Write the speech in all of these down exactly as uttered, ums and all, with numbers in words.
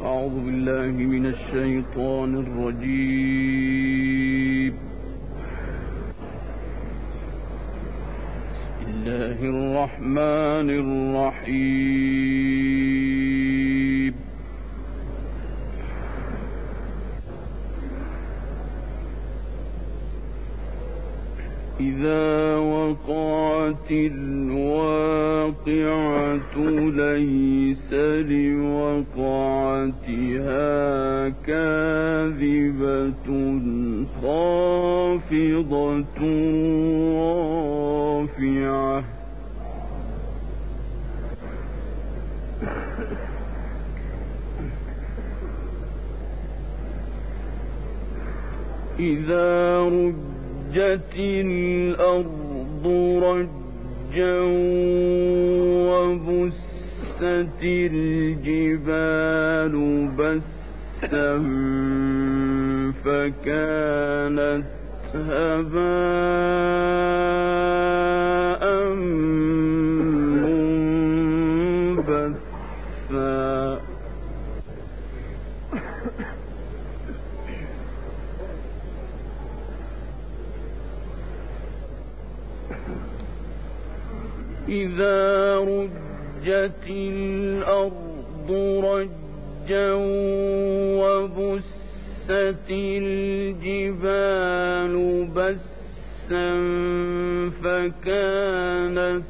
أعوذ بالله من الشيطان الرجيم. بسم الله الرحمن الرحيم. إذا وقعت الواقعة ليس لوقعتها كاذبة خافضة رافعة إذا رجت الأرض رجا وبست الجبال بسا فكانت هباء منبثا إذا رجت الأرض رجا وبست الجبال بسا فكانت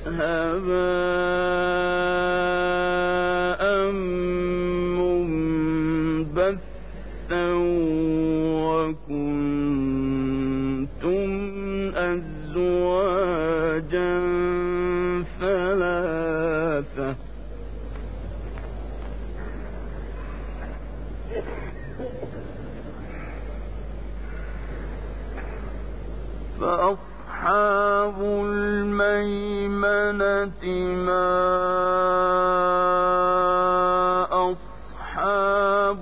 هباء منبثا وكنتم أزواجا ثلاثة فأصحاب الميمنة ما أصحاب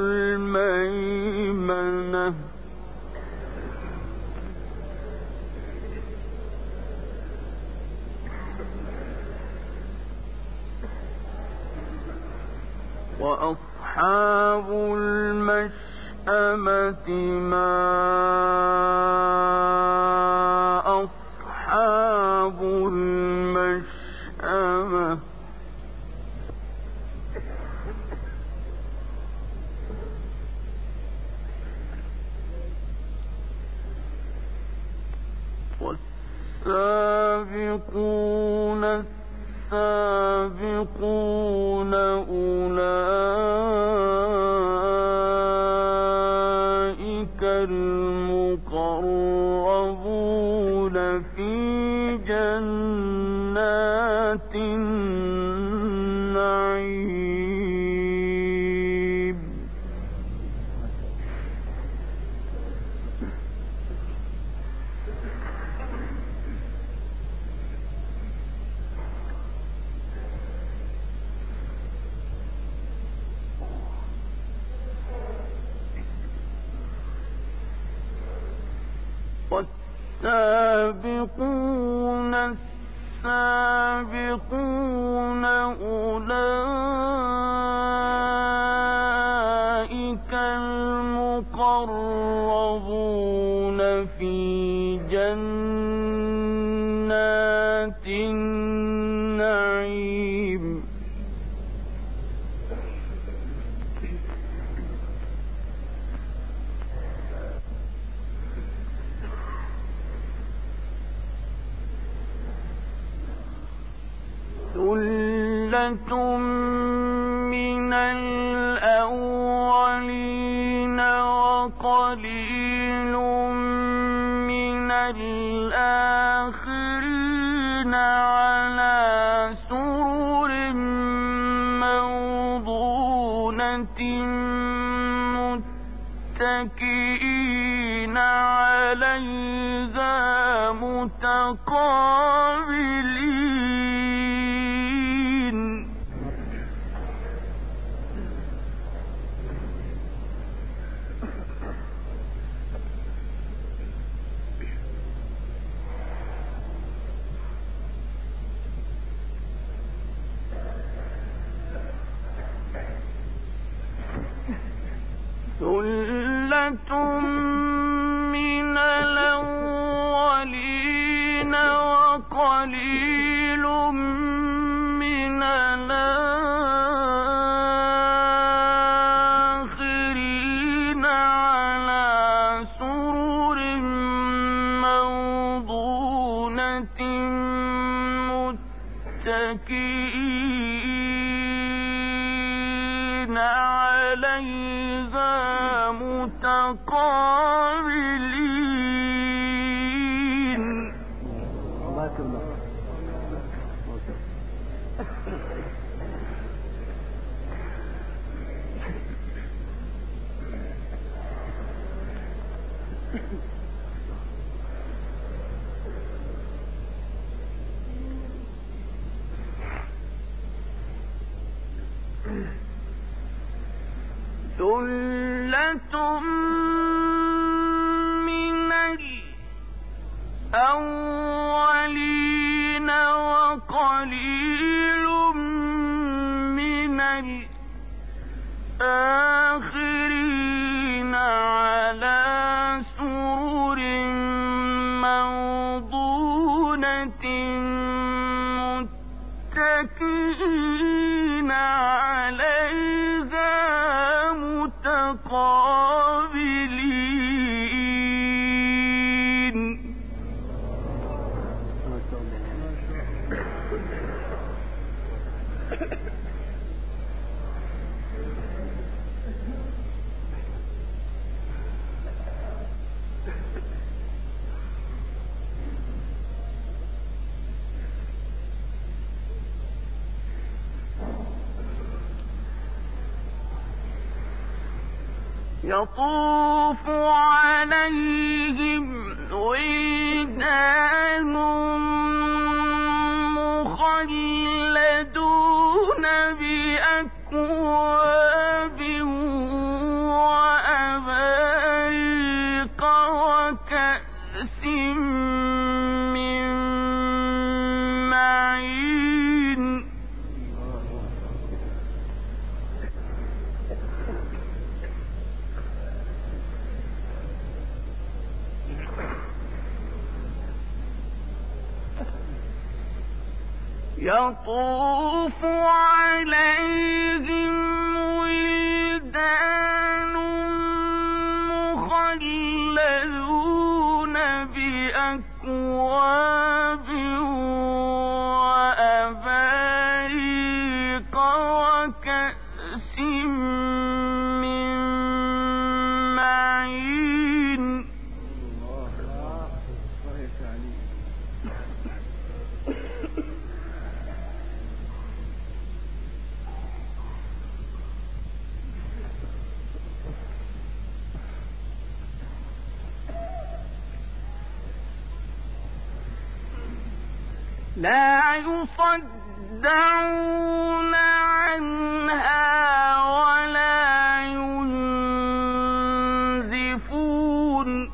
الميمنة وأصحاب المشأمة ما أصحاب المشأمة والسابقون السابقون أولئك المقربون في جنات النعيم والسابقون السابقون أولئك المقربون في جنات النعيم ثلة من الأولين وقليل من الآخرين على سرر موضونة متكئين عليها متقابلين ثلة من الأولين وقليل من الآخرين على سرر موضونة متكئين عليها متقابلين. الله يكرمك. ثلة من الأولين وقليل من الآخرين على سرر موضونة متكئين عليها متقابلين. يطوف عليهم ولدان مخلدون بأكواب وأباريق وكأس من معين. يطوف عليهم ولدان مخلدون بأكواب وأباريق وكأس من معين. لا يصدعون عنها ولا ينزفون.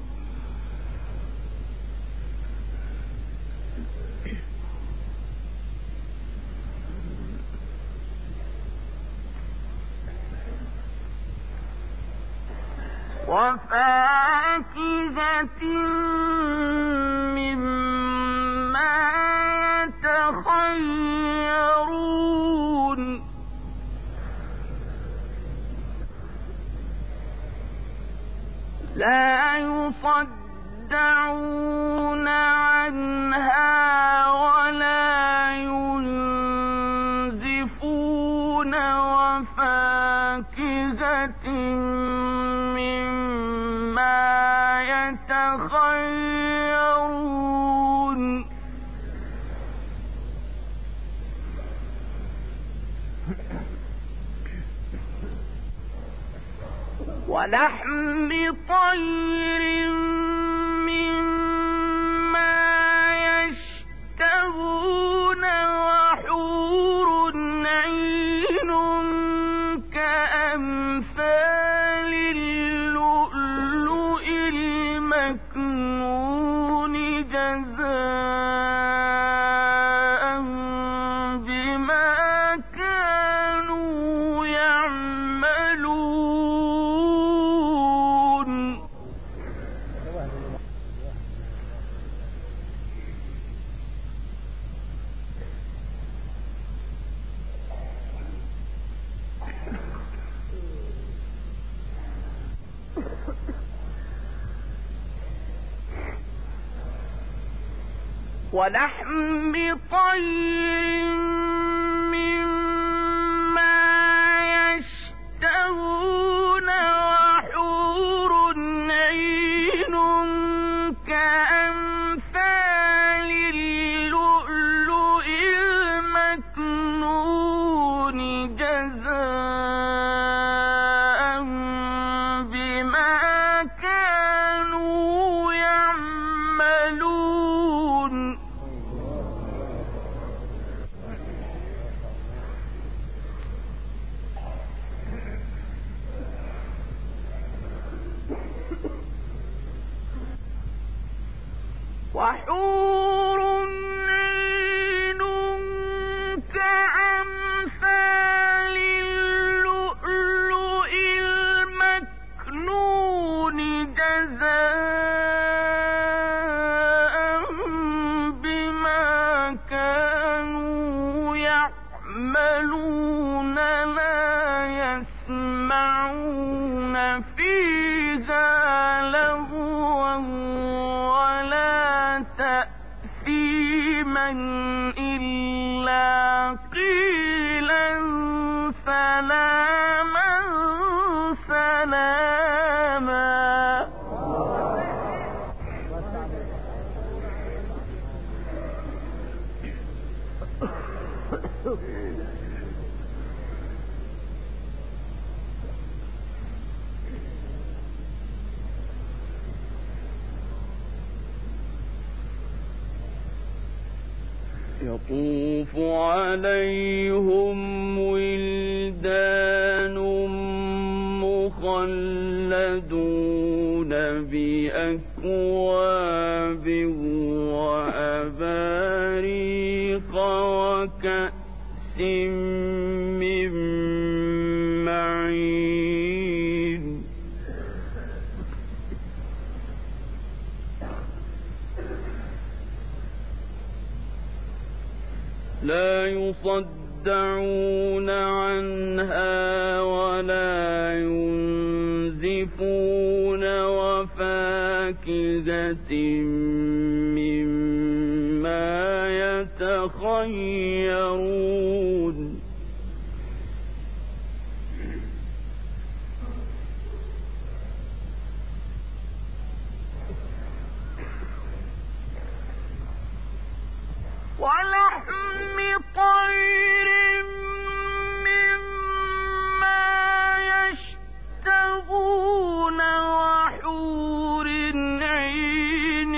وفاكهة مما يتخيرون. لا يصدعون عنها ولا ينزفون. وفاكهة مما يتخيرون. ولحم طير مما يشتهون. وحور عين كأمثال اللؤلؤ المكنون جزاء بما كانوا يعملون. ولحم طير مما يشتهون وحور عين كأمثال اللؤلؤ المكنون جزاء بما كانوا يعملون. وحور عين كأمثال اللؤلؤ المكنون جزاء بما كانوا يعملون لا يسمعون فيها لغوا ولا تأثيما إلا قيلا سلاما سلاما. يطوف عليهم ولدان مخلدون بأكواب وأباريق وكأس من معين. لا يصدعون عنها ولا ينزفون وفاكهة مما يتخيرون. ولحم طير مما يشتهون وحور عين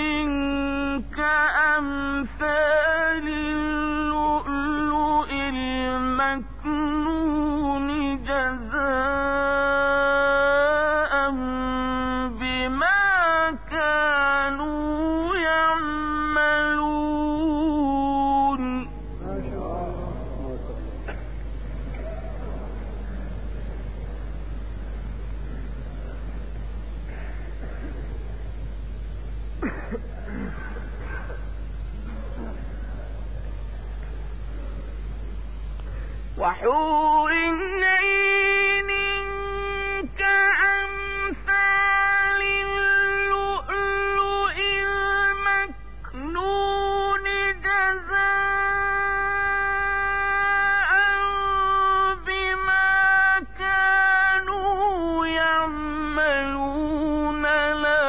كأمثال اللؤلؤ المكنون جزاء بما كانوا يعملون. وحور عين كأمثال اللؤلؤ المكنون جزاء بما كانوا يعملون لا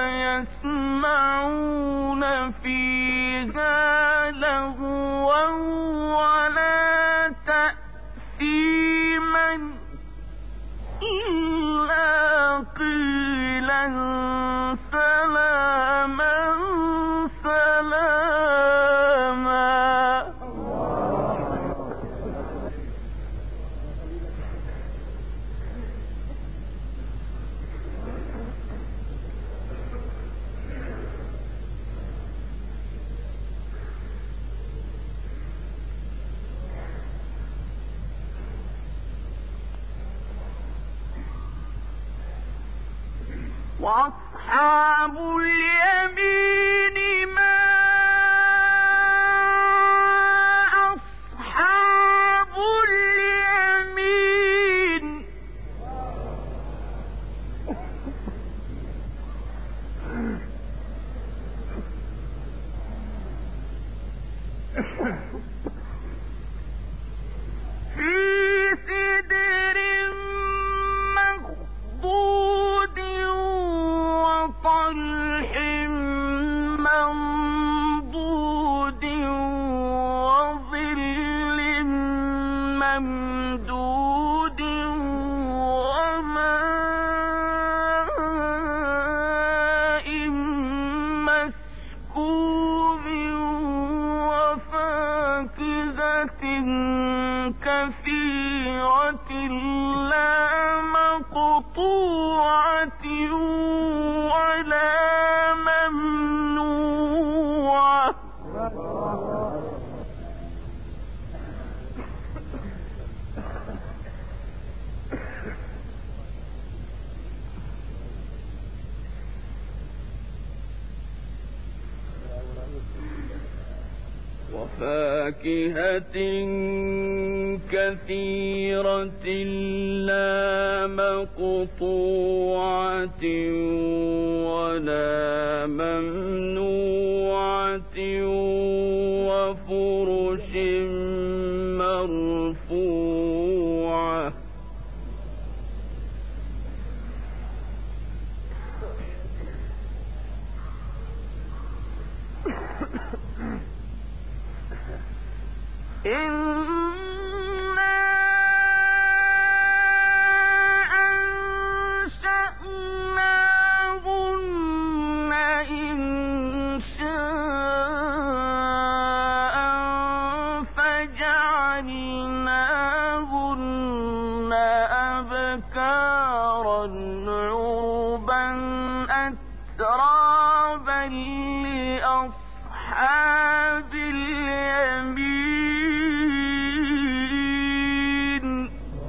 يسمعون فيها لغوا ولا تأثيما إلا قيلا سلاما سلاما. وأصحاب اليمين ما أصحاب اليمين. مقطوعة ولا ممنوعة وفاكهة كثيرة لا مقطوعة ولا ممنوعة وفرش مرفوعة إنا أنشأناهن إنشاء فجعلناهن أبكارا عربا أترابا لأصحاب اليمين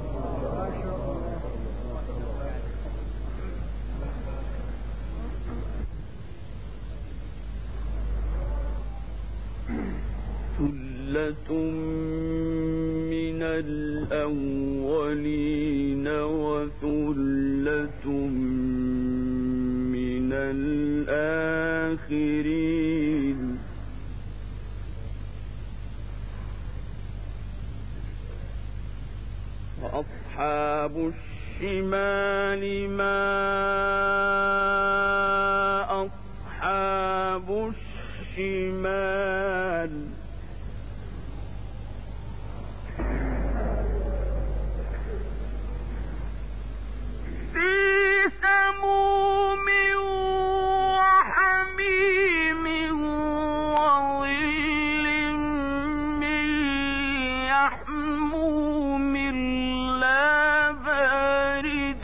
ثلة من الأولين وثلة من الآخرين وأصحاب الشمال ما أصحاب الشمال في سموم وحميم وظل من يحموم لا بارد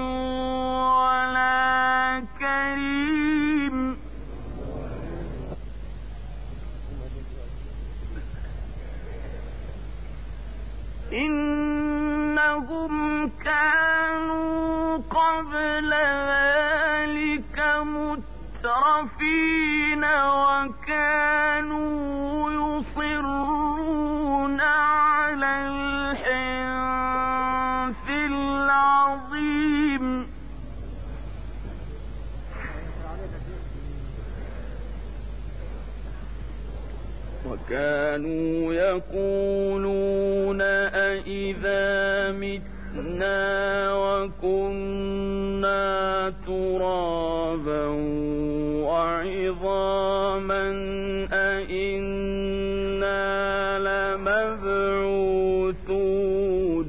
ولا كريم إنهم كانوا قبل ذلك مترفين وكانوا يصرون على الحنث العظيم وكانوا يقولون أإذا متنا وكنا ترابا وعظاما أإنا لمبعوثون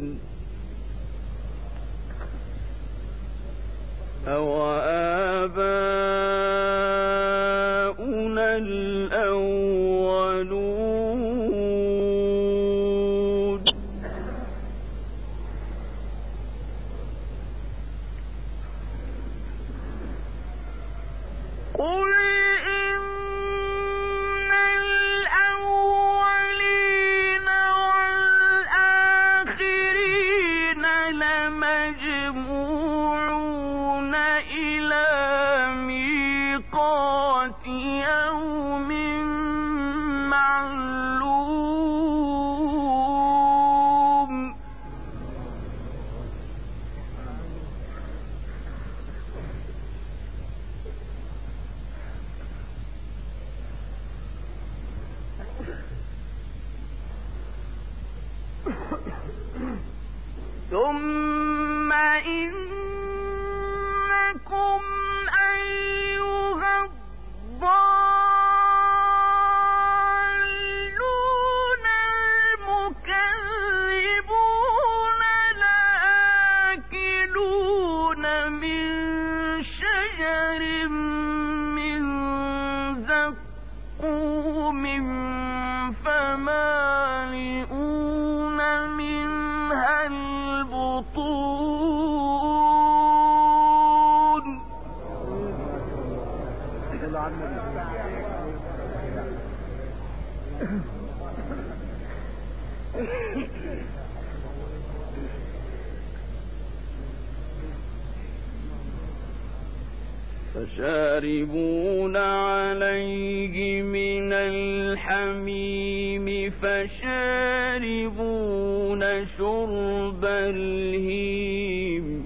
أوآباؤنا الأولون قل إن الأولين والآخرين لمجموعون إلى ميقات يوم معلوم ثم إنكم أيها الضالون المكذبون لآكلون من شجر من زقوم فمالئون منها البطون فشاربون عليه من الحميم فشاربون شرب الهيم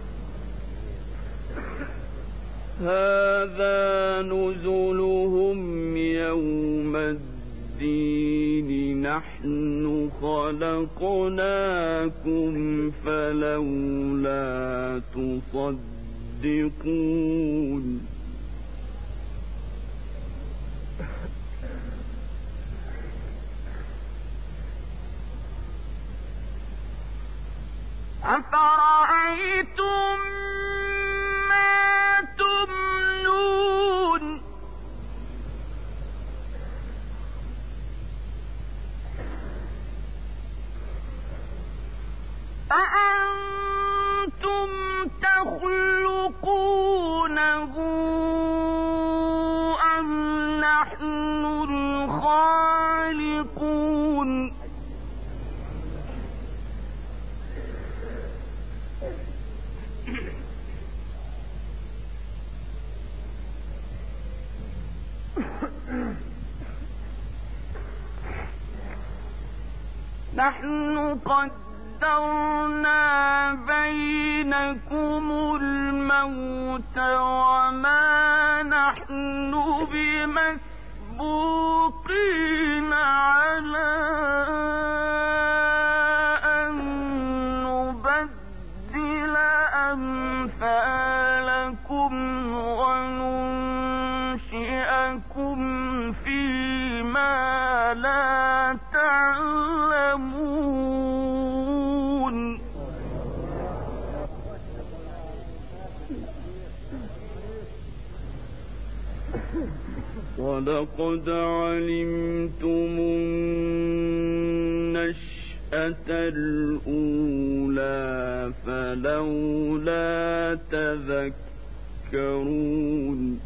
هذا نزلهم يوم الدين نحن خلقناكم فلولا تصدقون أفرأيتم ما تمنون أأنتم تخلقونه أم نحن الخالقون نحن قدرنا بينكم الموت وما نحن بمسبوقين على أن نبدل أمثالكم وننشئكم فيما لا تعلمون ولقد علمتم النشأة الأولى فلولا تذكرون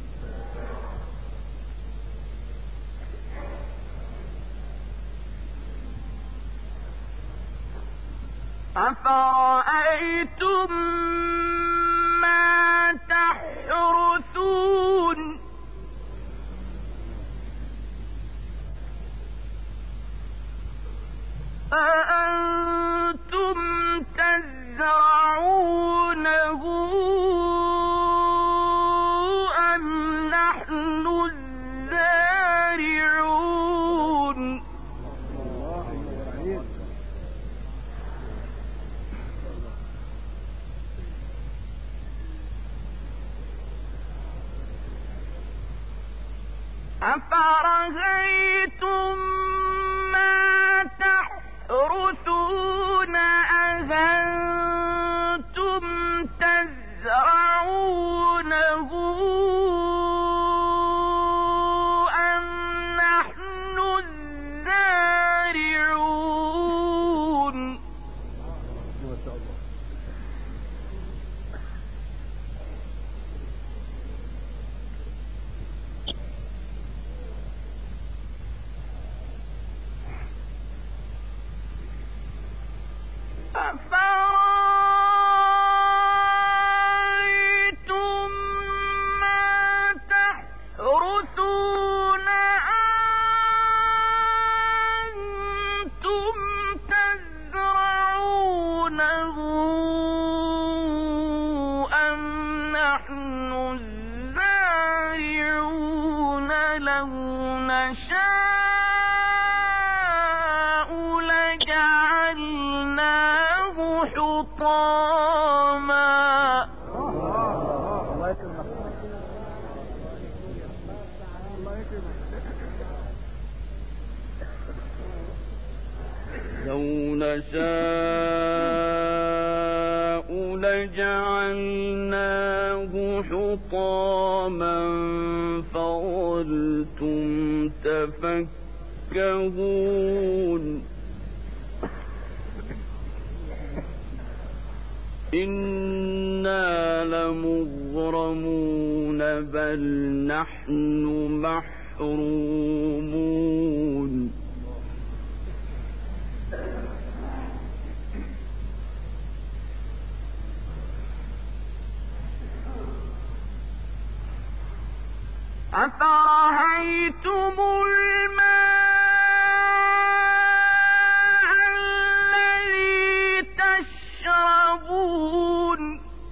أفرأيتم ما تحرثون أأنتم تزرعونه أم نحن الزارعون أفرأيتم ما تحرثون أأنتم تزرعونه أم نحن الزارعون أفرأيتم ما تحرثون أأنتم تزرعونه أم نحن الزارعون لو نشاء لجعلناه حطاما لو نشاء لجعلناه حطاما فظلتم تفكهون إنا لمغرمون بل نحن محرومون أفرأيتم الماء الذي تشربون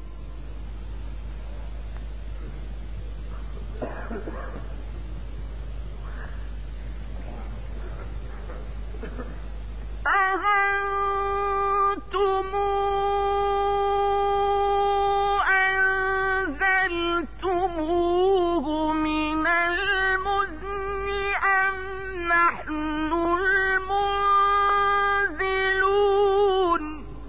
أأنتم أنزلتموه من المزن أم نحن المنزلون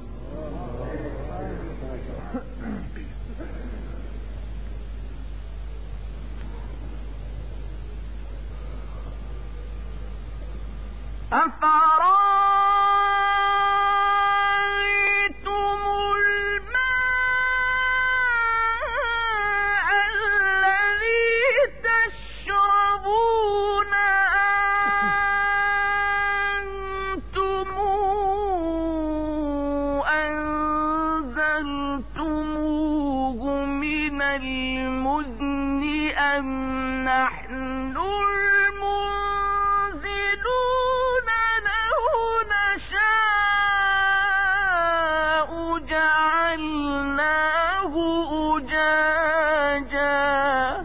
أفرأيتم الماء الذي تشربون أأنتم أنزلتموه من المزن أم نحن المنزلون لو نشاء جعلناه أجاجا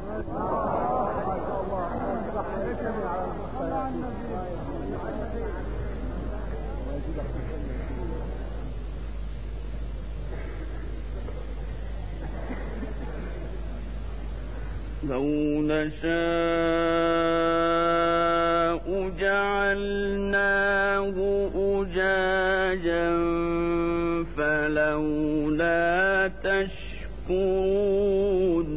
لو نشاء جعلناه أجاجا فلولا تشكرون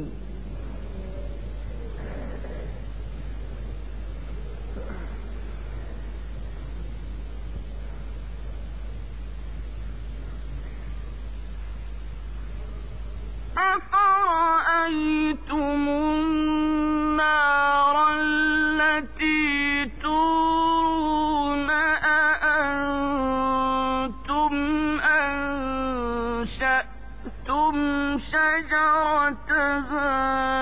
أفرأيتم النار التي تورون أأنتم أنشأتم شجرتها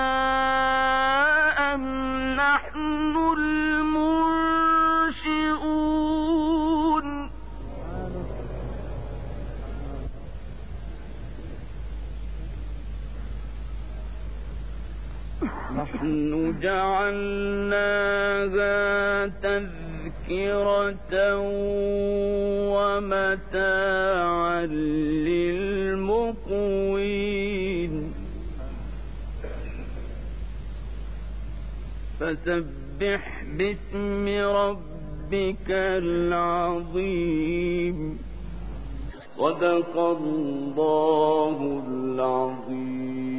أم نحن المنشئون نحن جعلناها تذكرة ومتاعا للمقوين فسبح باسم ربك العظيم صدق الله العظيم.